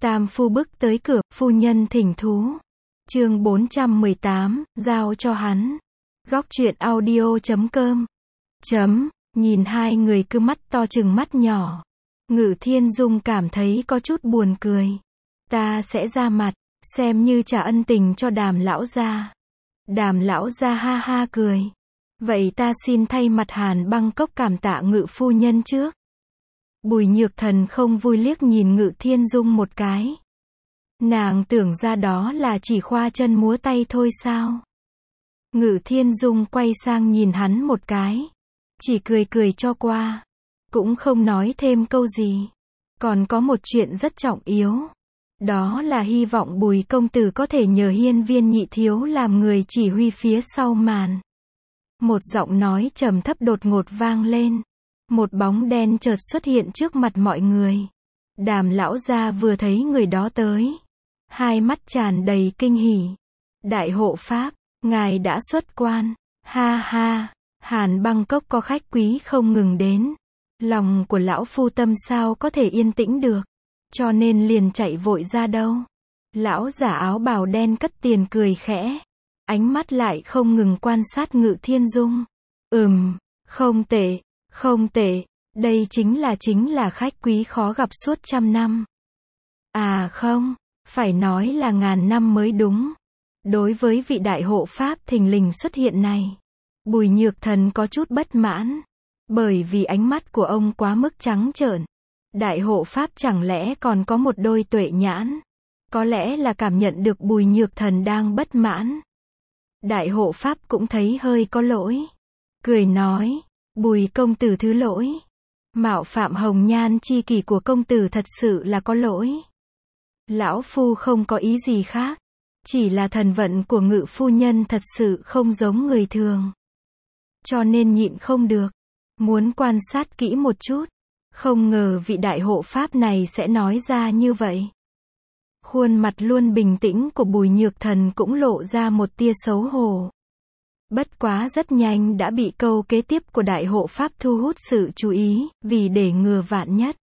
Tam phu bước tới cửa, phu nhân thỉnh thú. Chương 418, giao cho hắn. Góc truyện audio.com. Nhìn hai người cứ mắt to chừng mắt nhỏ. Ngự Thiên Dung cảm thấy có chút buồn cười. Ta sẽ ra mặt, xem như trả ân tình cho Đàm lão gia. Đàm lão gia ha ha cười. Vậy ta xin thay mặt Hàn Băng Cốc cảm tạ Ngự phu nhân trước. Bùi Nhược Thần không vui liếc nhìn Ngự Thiên Dung một cái. Nàng tưởng ra đó là chỉ khoa chân múa tay thôi sao? Ngự Thiên Dung quay sang nhìn hắn một cái. Chỉ cười cười cho qua. Cũng không nói thêm câu gì. Còn có một chuyện rất trọng yếu. Đó là hy vọng Bùi công tử có thể nhờ Hiên Viên nhị thiếu làm người chỉ huy phía sau màn. Một giọng nói trầm thấp đột ngột vang lên. Một bóng đen chợt xuất hiện trước mặt mọi người. Đàm lão gia vừa thấy người đó tới. Hai mắt tràn đầy kinh hỉ. Đại hộ pháp, ngài đã xuất quan. Ha ha, Hàn Băng Cốc có khách quý không ngừng đến. Lòng của lão phu tâm sao có thể yên tĩnh được. Cho nên liền chạy vội ra đâu. Lão giả áo bào đen cất tiền cười khẽ. Ánh mắt lại không ngừng quan sát Ngự Thiên Dung. Không tệ, không tệ. Đây chính là khách quý khó gặp suốt 100 năm. À không, phải nói là ngàn năm mới đúng. Đối với vị đại hộ pháp thình lình xuất hiện này, Bùi Nhược Thần có chút bất mãn. Bởi vì ánh mắt của ông quá mức trắng trợn. Đại hộ pháp chẳng lẽ còn có một đôi tuệ nhãn? Có lẽ là cảm nhận được Bùi Nhược Thần đang bất mãn. Đại hộ pháp cũng thấy hơi có lỗi. Cười nói, Bùi công tử thứ lỗi. Mạo phạm hồng nhan chi kỷ của công tử thật sự là có lỗi. Lão phu không có ý gì khác. Chỉ là thần vận của Ngự phu nhân thật sự không giống người thường. Cho nên nhịn không được. Muốn quan sát kỹ một chút. Không ngờ vị đại hộ pháp này sẽ nói ra như vậy. Khuôn mặt luôn bình tĩnh của Bùi Nhược Thần cũng lộ ra một tia xấu hổ. Bất quá rất nhanh đã bị câu kế tiếp của đại hộ pháp thu hút sự chú ý, vì để ngừa vạn nhất.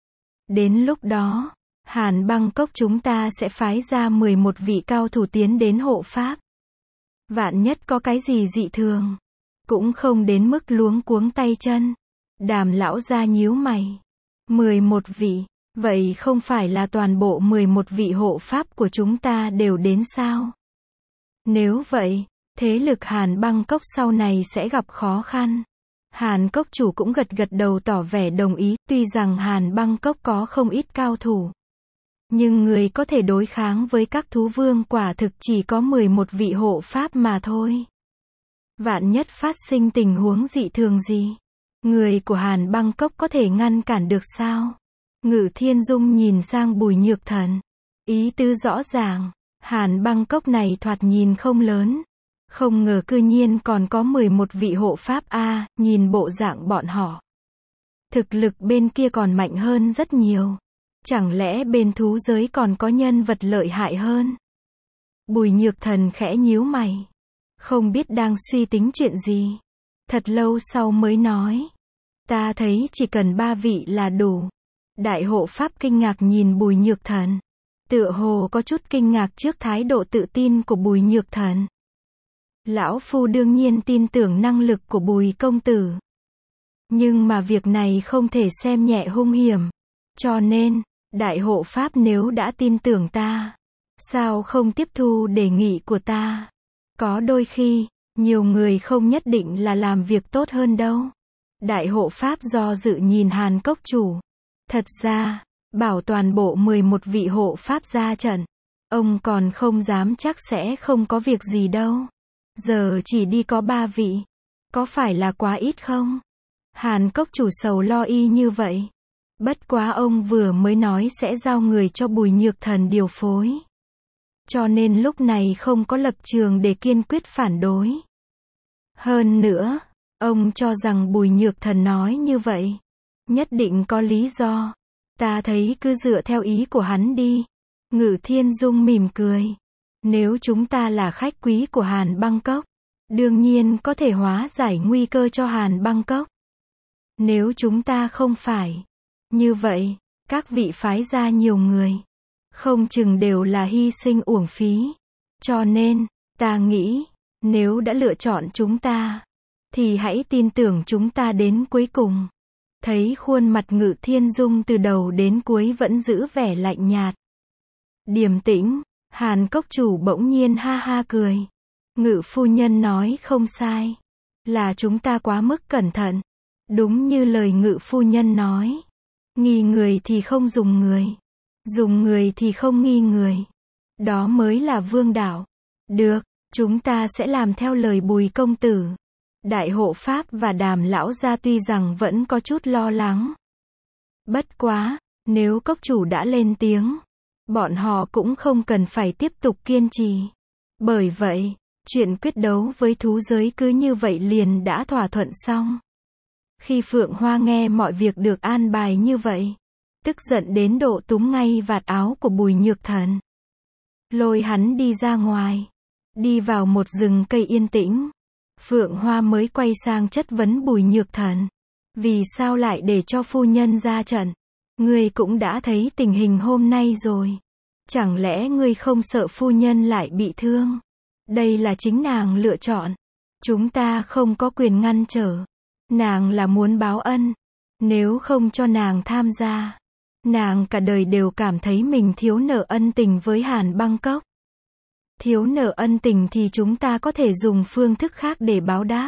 Đến lúc đó, Hàn Băng Cốc chúng ta sẽ phái ra 11 vị cao thủ tiến đến hộ pháp. Vạn nhất có cái gì dị thường, cũng không đến mức luống cuống tay chân. Đàm lão gia nhíu mày. 11 vị, vậy không phải là toàn bộ 11 vị hộ pháp của chúng ta đều đến sao? Nếu vậy, thế lực Hàn Băng Cốc sau này sẽ gặp khó khăn. Hàn Cốc chủ cũng gật gật đầu tỏ vẻ đồng ý, tuy rằng Hàn Băng Cốc có không ít cao thủ. Nhưng người có thể đối kháng với các thú vương quả thực chỉ có 11 vị hộ pháp mà thôi. Vạn nhất phát sinh tình huống dị thường gì? Người của Hàn Băng Cốc có thể ngăn cản được sao? Ngự Thiên Dung nhìn sang Bùi Nhược Thần. Ý tứ rõ ràng, Hàn Băng Cốc này thoạt nhìn không lớn. Không ngờ cư nhiên còn có 11 vị hộ pháp a, nhìn bộ dạng bọn họ. Thực lực bên kia còn mạnh hơn rất nhiều. Chẳng lẽ bên thú giới còn có nhân vật lợi hại hơn? Bùi Nhược Thần khẽ nhíu mày. Không biết đang suy tính chuyện gì. Thật lâu sau mới nói. Ta thấy chỉ cần 3 vị là đủ. Đại hộ pháp kinh ngạc nhìn Bùi Nhược Thần. Tựa hồ có chút kinh ngạc trước thái độ tự tin của Bùi Nhược Thần. Lão phu đương nhiên tin tưởng năng lực của Bùi công tử. Nhưng mà việc này không thể xem nhẹ hung hiểm. Cho nên, đại hộ pháp nếu đã tin tưởng ta, sao không tiếp thu đề nghị của ta? Có đôi khi, nhiều người không nhất định là làm việc tốt hơn đâu. Đại hộ pháp do dự nhìn Hàn Cốc chủ. Thật ra, bảo toàn bộ 11 vị hộ pháp ra trận, ông còn không dám chắc sẽ không có việc gì đâu. Giờ chỉ đi có 3 vị. Có phải là quá ít không? Hàn Cốc chủ sầu lo y như vậy. Bất quá ông vừa mới nói sẽ giao người cho Bùi Nhược Thần điều phối. Cho nên lúc này không có lập trường để kiên quyết phản đối. Hơn nữa, ông cho rằng Bùi Nhược Thần nói như vậy. Nhất định có lý do. Ta thấy cứ dựa theo ý của hắn đi. Ngự Thiên Dung mỉm cười. Nếu chúng ta là khách quý của Hàn Băng Cốc, đương nhiên có thể hóa giải nguy cơ cho Hàn Băng Cốc. Nếu chúng ta không phải, như vậy, các vị phái ra nhiều người, không chừng đều là hy sinh uổng phí. Cho nên, ta nghĩ, nếu đã lựa chọn chúng ta, thì hãy tin tưởng chúng ta đến cuối cùng. Thấy khuôn mặt Ngự Thiên Dung từ đầu đến cuối vẫn giữ vẻ lạnh nhạt, điềm tĩnh, Hàn Cốc Chủ bỗng nhiên ha ha cười. Ngự phu nhân nói không sai. Là chúng ta quá mức cẩn thận. Đúng như lời Ngự phu nhân nói. Nghi người thì không dùng người. Dùng người thì không nghi người. Đó mới là vương đạo. Được, chúng ta sẽ làm theo lời Bùi công tử. Đại hộ pháp và Đàm lão gia tuy rằng vẫn có chút lo lắng. Bất quá, nếu cốc chủ đã lên tiếng, bọn họ cũng không cần phải tiếp tục kiên trì. Bởi vậy, chuyện quyết đấu với thú giới cứ như vậy liền đã thỏa thuận xong. Khi Phượng Hoa nghe mọi việc được an bài như vậy, tức giận đến độ túm ngay vạt áo của Bùi Nhược Thần, lôi hắn đi ra ngoài, đi vào một rừng cây yên tĩnh. Phượng Hoa mới quay sang chất vấn Bùi Nhược Thần. Vì sao lại để cho phu nhân ra trận? Ngươi cũng đã thấy tình hình hôm nay rồi. Chẳng lẽ ngươi không sợ phu nhân lại bị thương? Đây là chính nàng lựa chọn. Chúng ta không có quyền ngăn trở. Nàng là muốn báo ân. Nếu không cho nàng tham gia, nàng cả đời đều cảm thấy mình thiếu nợ ân tình với Hàn Băng Cốc. Thiếu nợ ân tình thì chúng ta có thể dùng phương thức khác để báo đáp.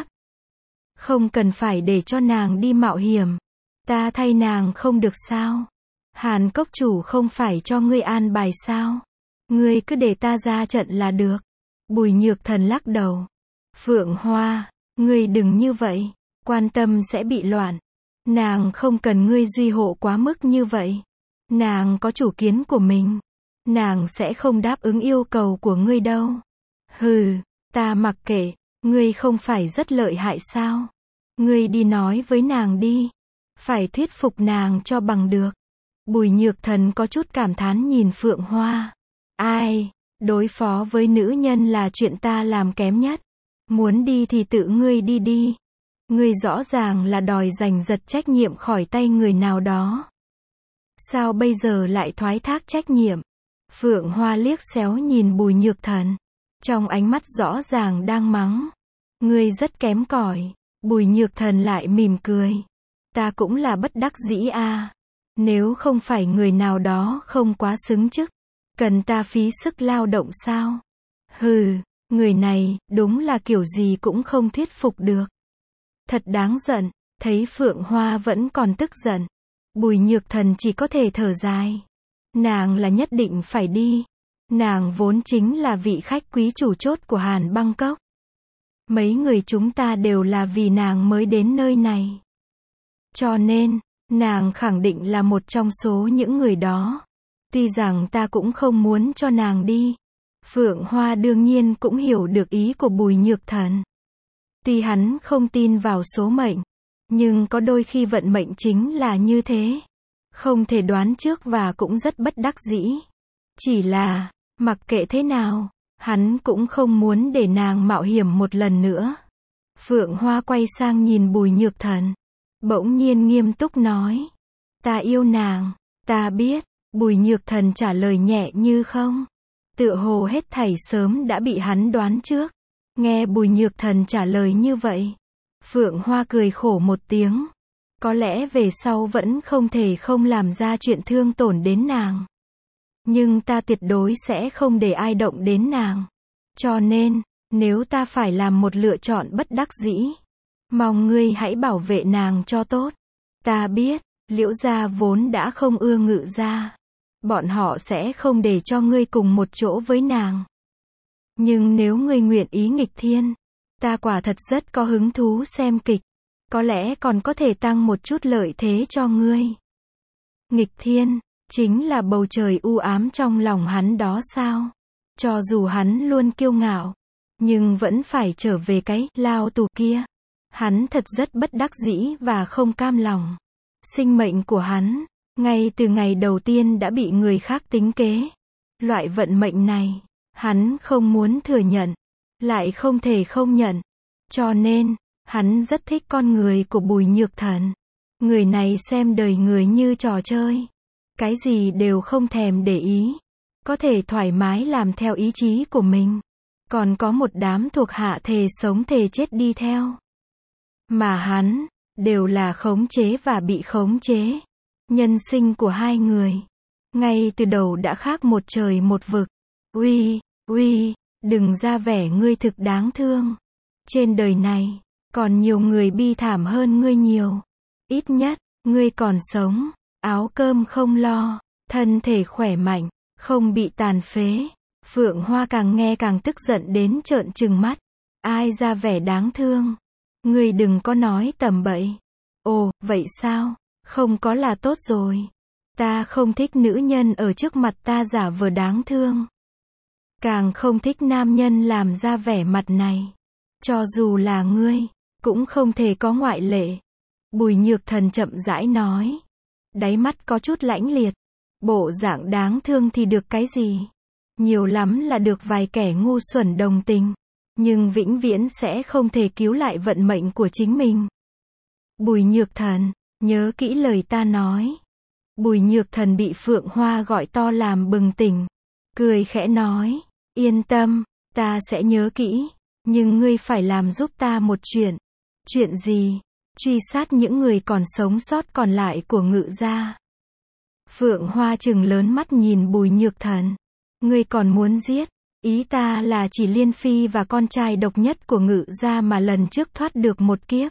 Không cần phải để cho nàng đi mạo hiểm. Ta thay nàng không được sao? Hàn Cốc Chủ không phải cho ngươi an bài sao? Ngươi cứ để ta ra trận là được. Bùi Nhược Thần lắc đầu. Phượng Hoa, ngươi đừng như vậy. Quan tâm sẽ bị loạn. Nàng không cần ngươi duy hộ quá mức như vậy. Nàng có chủ kiến của mình. Nàng sẽ không đáp ứng yêu cầu của ngươi đâu. Hừ, ta mặc kệ, ngươi không phải rất lợi hại sao? Ngươi đi nói với nàng đi. Phải thuyết phục nàng cho bằng được. Bùi Nhược Thần có chút cảm thán nhìn Phượng Hoa. Ai, đối phó với nữ nhân là chuyện ta làm kém nhất. Muốn đi thì tự ngươi đi đi. Ngươi rõ ràng là đòi giành giật trách nhiệm khỏi tay người nào đó. Sao bây giờ lại thoái thác trách nhiệm? Phượng Hoa liếc xéo nhìn Bùi Nhược Thần. Trong ánh mắt rõ ràng đang mắng. Ngươi rất kém cỏi. Bùi Nhược Thần lại mỉm cười. Ta cũng là bất đắc dĩ a. Nếu không phải người nào đó không quá xứng chức, cần ta phí sức lao động sao? Hừ, người này, đúng là kiểu gì cũng không thuyết phục được. Thật đáng giận, thấy Phượng Hoa vẫn còn tức giận. Bùi Nhược Thần chỉ có thể thở dài. Nàng là nhất định phải đi. Nàng vốn chính là vị khách quý chủ chốt của Hàn Băng Cốc. Mấy người chúng ta đều là vì nàng mới đến nơi này. Cho nên, nàng khẳng định là một trong số những người đó. Tuy rằng ta cũng không muốn cho nàng đi. Phượng Hoa đương nhiên cũng hiểu được ý của Bùi Nhược Thần. Tuy hắn không tin vào số mệnh, nhưng có đôi khi vận mệnh chính là như thế. Không thể đoán trước và cũng rất bất đắc dĩ. Chỉ là, mặc kệ thế nào, hắn cũng không muốn để nàng mạo hiểm một lần nữa. Phượng Hoa quay sang nhìn Bùi Nhược Thần. Bỗng nhiên nghiêm túc nói. Ta yêu nàng, ta biết. Bùi Nhược Thần trả lời nhẹ như không. Tựa hồ hết thảy sớm đã bị hắn đoán trước. Nghe Bùi Nhược Thần trả lời như vậy, Phượng Hoa cười khổ một tiếng. Có lẽ về sau vẫn không thể không làm ra chuyện thương tổn đến nàng. Nhưng ta tuyệt đối sẽ không để ai động đến nàng. Cho nên, nếu ta phải làm một lựa chọn bất đắc dĩ, mong ngươi hãy bảo vệ nàng cho tốt. Ta biết, Liễu gia vốn đã không ưa Ngự gia. Bọn họ sẽ không để cho ngươi cùng một chỗ với nàng. Nhưng nếu ngươi nguyện ý nghịch thiên, ta quả thật rất có hứng thú xem kịch. Có lẽ còn có thể tăng một chút lợi thế cho ngươi. Nghịch thiên, chính là bầu trời u ám trong lòng hắn đó sao? Cho dù hắn luôn kiêu ngạo, nhưng vẫn phải trở về cái lao tù kia. Hắn thật rất bất đắc dĩ và không cam lòng. Sinh mệnh của hắn, ngay từ ngày đầu tiên đã bị người khác tính kế. Loại vận mệnh này, hắn không muốn thừa nhận, lại không thể không nhận. Cho nên, hắn rất thích con người của Bùi Nhược Thần. Người này xem đời người như trò chơi. Cái gì đều không thèm để ý. có thể thoải mái làm theo ý chí của mình. Còn có một đám thuộc hạ thề sống thề chết đi theo. Mà hắn, đều là khống chế và bị khống chế. Nhân sinh của hai người, ngay từ đầu đã khác một trời một vực. Uy, đừng ra vẻ ngươi thực đáng thương. Trên đời này, còn nhiều người bi thảm hơn ngươi nhiều. Ít nhất, ngươi còn sống, áo cơm không lo, thân thể khỏe mạnh, không bị tàn phế. Phượng Hoa càng nghe càng tức giận đến trợn trừng mắt. Ai ra vẻ đáng thương? Ngươi đừng có nói tầm bậy. Ồ, vậy sao? Không có là tốt rồi. Ta không thích nữ nhân ở trước mặt ta giả vờ đáng thương. Càng không thích nam nhân làm ra vẻ mặt này. Cho dù là ngươi, cũng không thể có ngoại lệ. Bùi Nhược Thần chậm rãi nói. Đáy mắt có chút lãnh liệt. Bộ dạng đáng thương thì được cái gì? Nhiều lắm là được vài kẻ ngu xuẩn đồng tình. Nhưng vĩnh viễn sẽ không thể cứu lại vận mệnh của chính mình. Bùi Nhược Thần, nhớ kỹ lời ta nói. Bùi Nhược Thần bị Phượng Hoa gọi to làm bừng tỉnh. Cười khẽ nói. Yên tâm, ta sẽ nhớ kỹ. Nhưng ngươi phải làm giúp ta một chuyện. Chuyện gì? Truy sát những người còn sống sót còn lại của Ngự gia. Phượng Hoa trừng lớn mắt nhìn Bùi Nhược Thần. Ngươi còn muốn giết? Ý ta là chỉ Liên Phi và con trai độc nhất của Ngự gia mà lần trước thoát được một kiếp.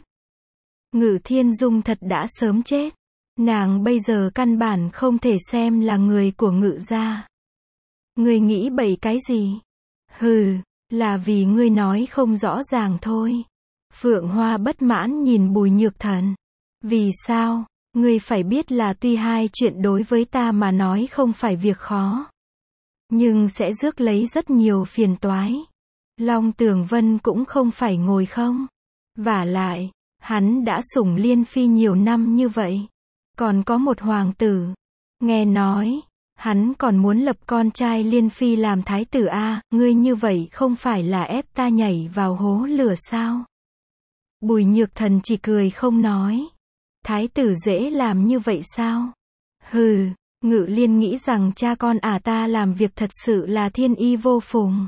Ngự Thiên Dung thật đã sớm chết. Nàng bây giờ căn bản không thể xem là người của Ngự gia. Ngươi nghĩ bậy cái gì? Hừ, là vì ngươi nói không rõ ràng thôi. Phượng Hoa bất mãn nhìn Bùi Nhược Thần. Vì sao? Ngươi phải biết là tuy hai chuyện đối với ta mà nói không phải việc khó. Nhưng sẽ rước lấy rất nhiều phiền toái. Long Tường Vân cũng không phải ngồi không. Vả lại, hắn đã sủng Liên Phi nhiều năm như vậy. Còn có một hoàng tử. Nghe nói, hắn còn muốn lập con trai Liên Phi làm thái tử a, ngươi như vậy không phải là ép ta nhảy vào hố lửa sao? Bùi Nhược Thần chỉ cười không nói. Thái tử dễ làm như vậy sao? Hừ, Ngự Liên nghĩ rằng cha con ta làm việc thật sự là thiên y vô phùng.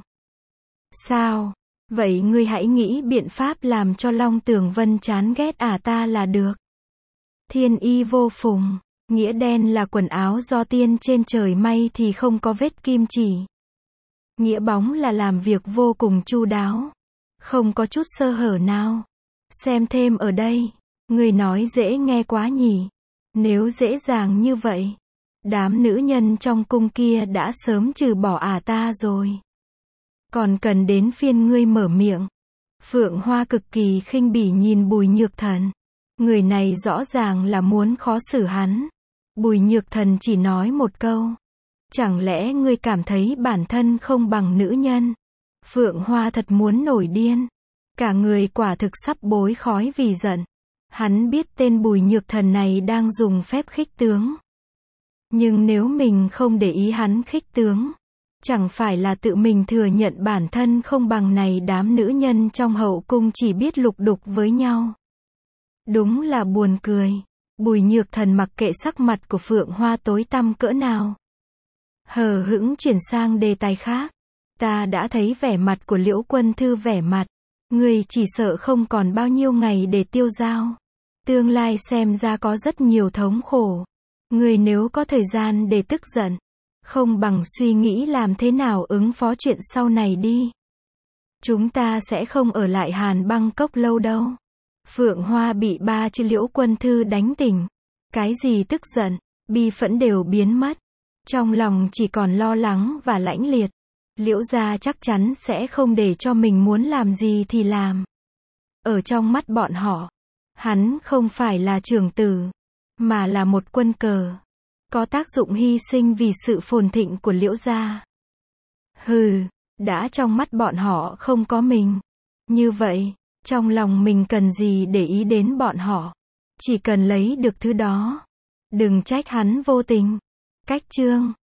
Sao? Vậy ngươi hãy nghĩ biện pháp làm cho Long Tường Vân chán ghét ta là được. Thiên y vô phùng, nghĩa đen là quần áo do tiên trên trời may thì không có vết kim chỉ. Nghĩa bóng là làm việc vô cùng chu đáo, không có chút sơ hở nào. Xem thêm ở đây, người nói dễ nghe quá nhỉ. Nếu dễ dàng như vậy, đám nữ nhân trong cung kia đã sớm trừ bỏ ta rồi. Còn cần đến phiên ngươi mở miệng. Phượng Hoa cực kỳ khinh bỉ nhìn Bùi Nhược Thần. Người này rõ ràng là muốn khó xử hắn. Bùi Nhược Thần chỉ nói một câu. Chẳng lẽ ngươi cảm thấy bản thân không bằng nữ nhân? Phượng Hoa thật muốn nổi điên. Cả người quả thực sắp bối khói vì giận. Hắn biết tên Bùi Nhược Thần này đang dùng phép khích tướng. Nhưng nếu mình không để ý hắn khích tướng, chẳng phải là tự mình thừa nhận bản thân không bằng này đám nữ nhân trong hậu cung chỉ biết lục đục với nhau. Đúng là buồn cười. Bùi Nhược Thần mặc kệ sắc mặt của Phượng Hoa tối tăm cỡ nào. Hờ hững chuyển sang đề tài khác. Ta đã thấy vẻ mặt của Liễu Quân Thư vẻ mặt. Người chỉ sợ không còn bao nhiêu ngày để tiêu dao. Tương lai xem ra có rất nhiều thống khổ. Người nếu có thời gian để tức giận, không bằng suy nghĩ làm thế nào ứng phó chuyện sau này đi. Chúng ta sẽ không ở lại Hàn Băng Cốc lâu đâu. Phượng Hoa bị ba chữ Liễu Quân Thư đánh tỉnh. Cái gì tức giận, bi phẫn đều biến mất. Trong lòng chỉ còn lo lắng và lãnh liệt. Liễu gia chắc chắn sẽ không để cho mình muốn làm gì thì làm. Ở trong mắt bọn họ, hắn không phải là trưởng tử, mà là một quân cờ. Có tác dụng hy sinh vì sự phồn thịnh của Liễu gia. Hừ, đã trong mắt bọn họ không có mình. Như vậy, trong lòng mình cần gì để ý đến bọn họ. Chỉ cần lấy được thứ đó. Đừng trách hắn vô tình. Cách chương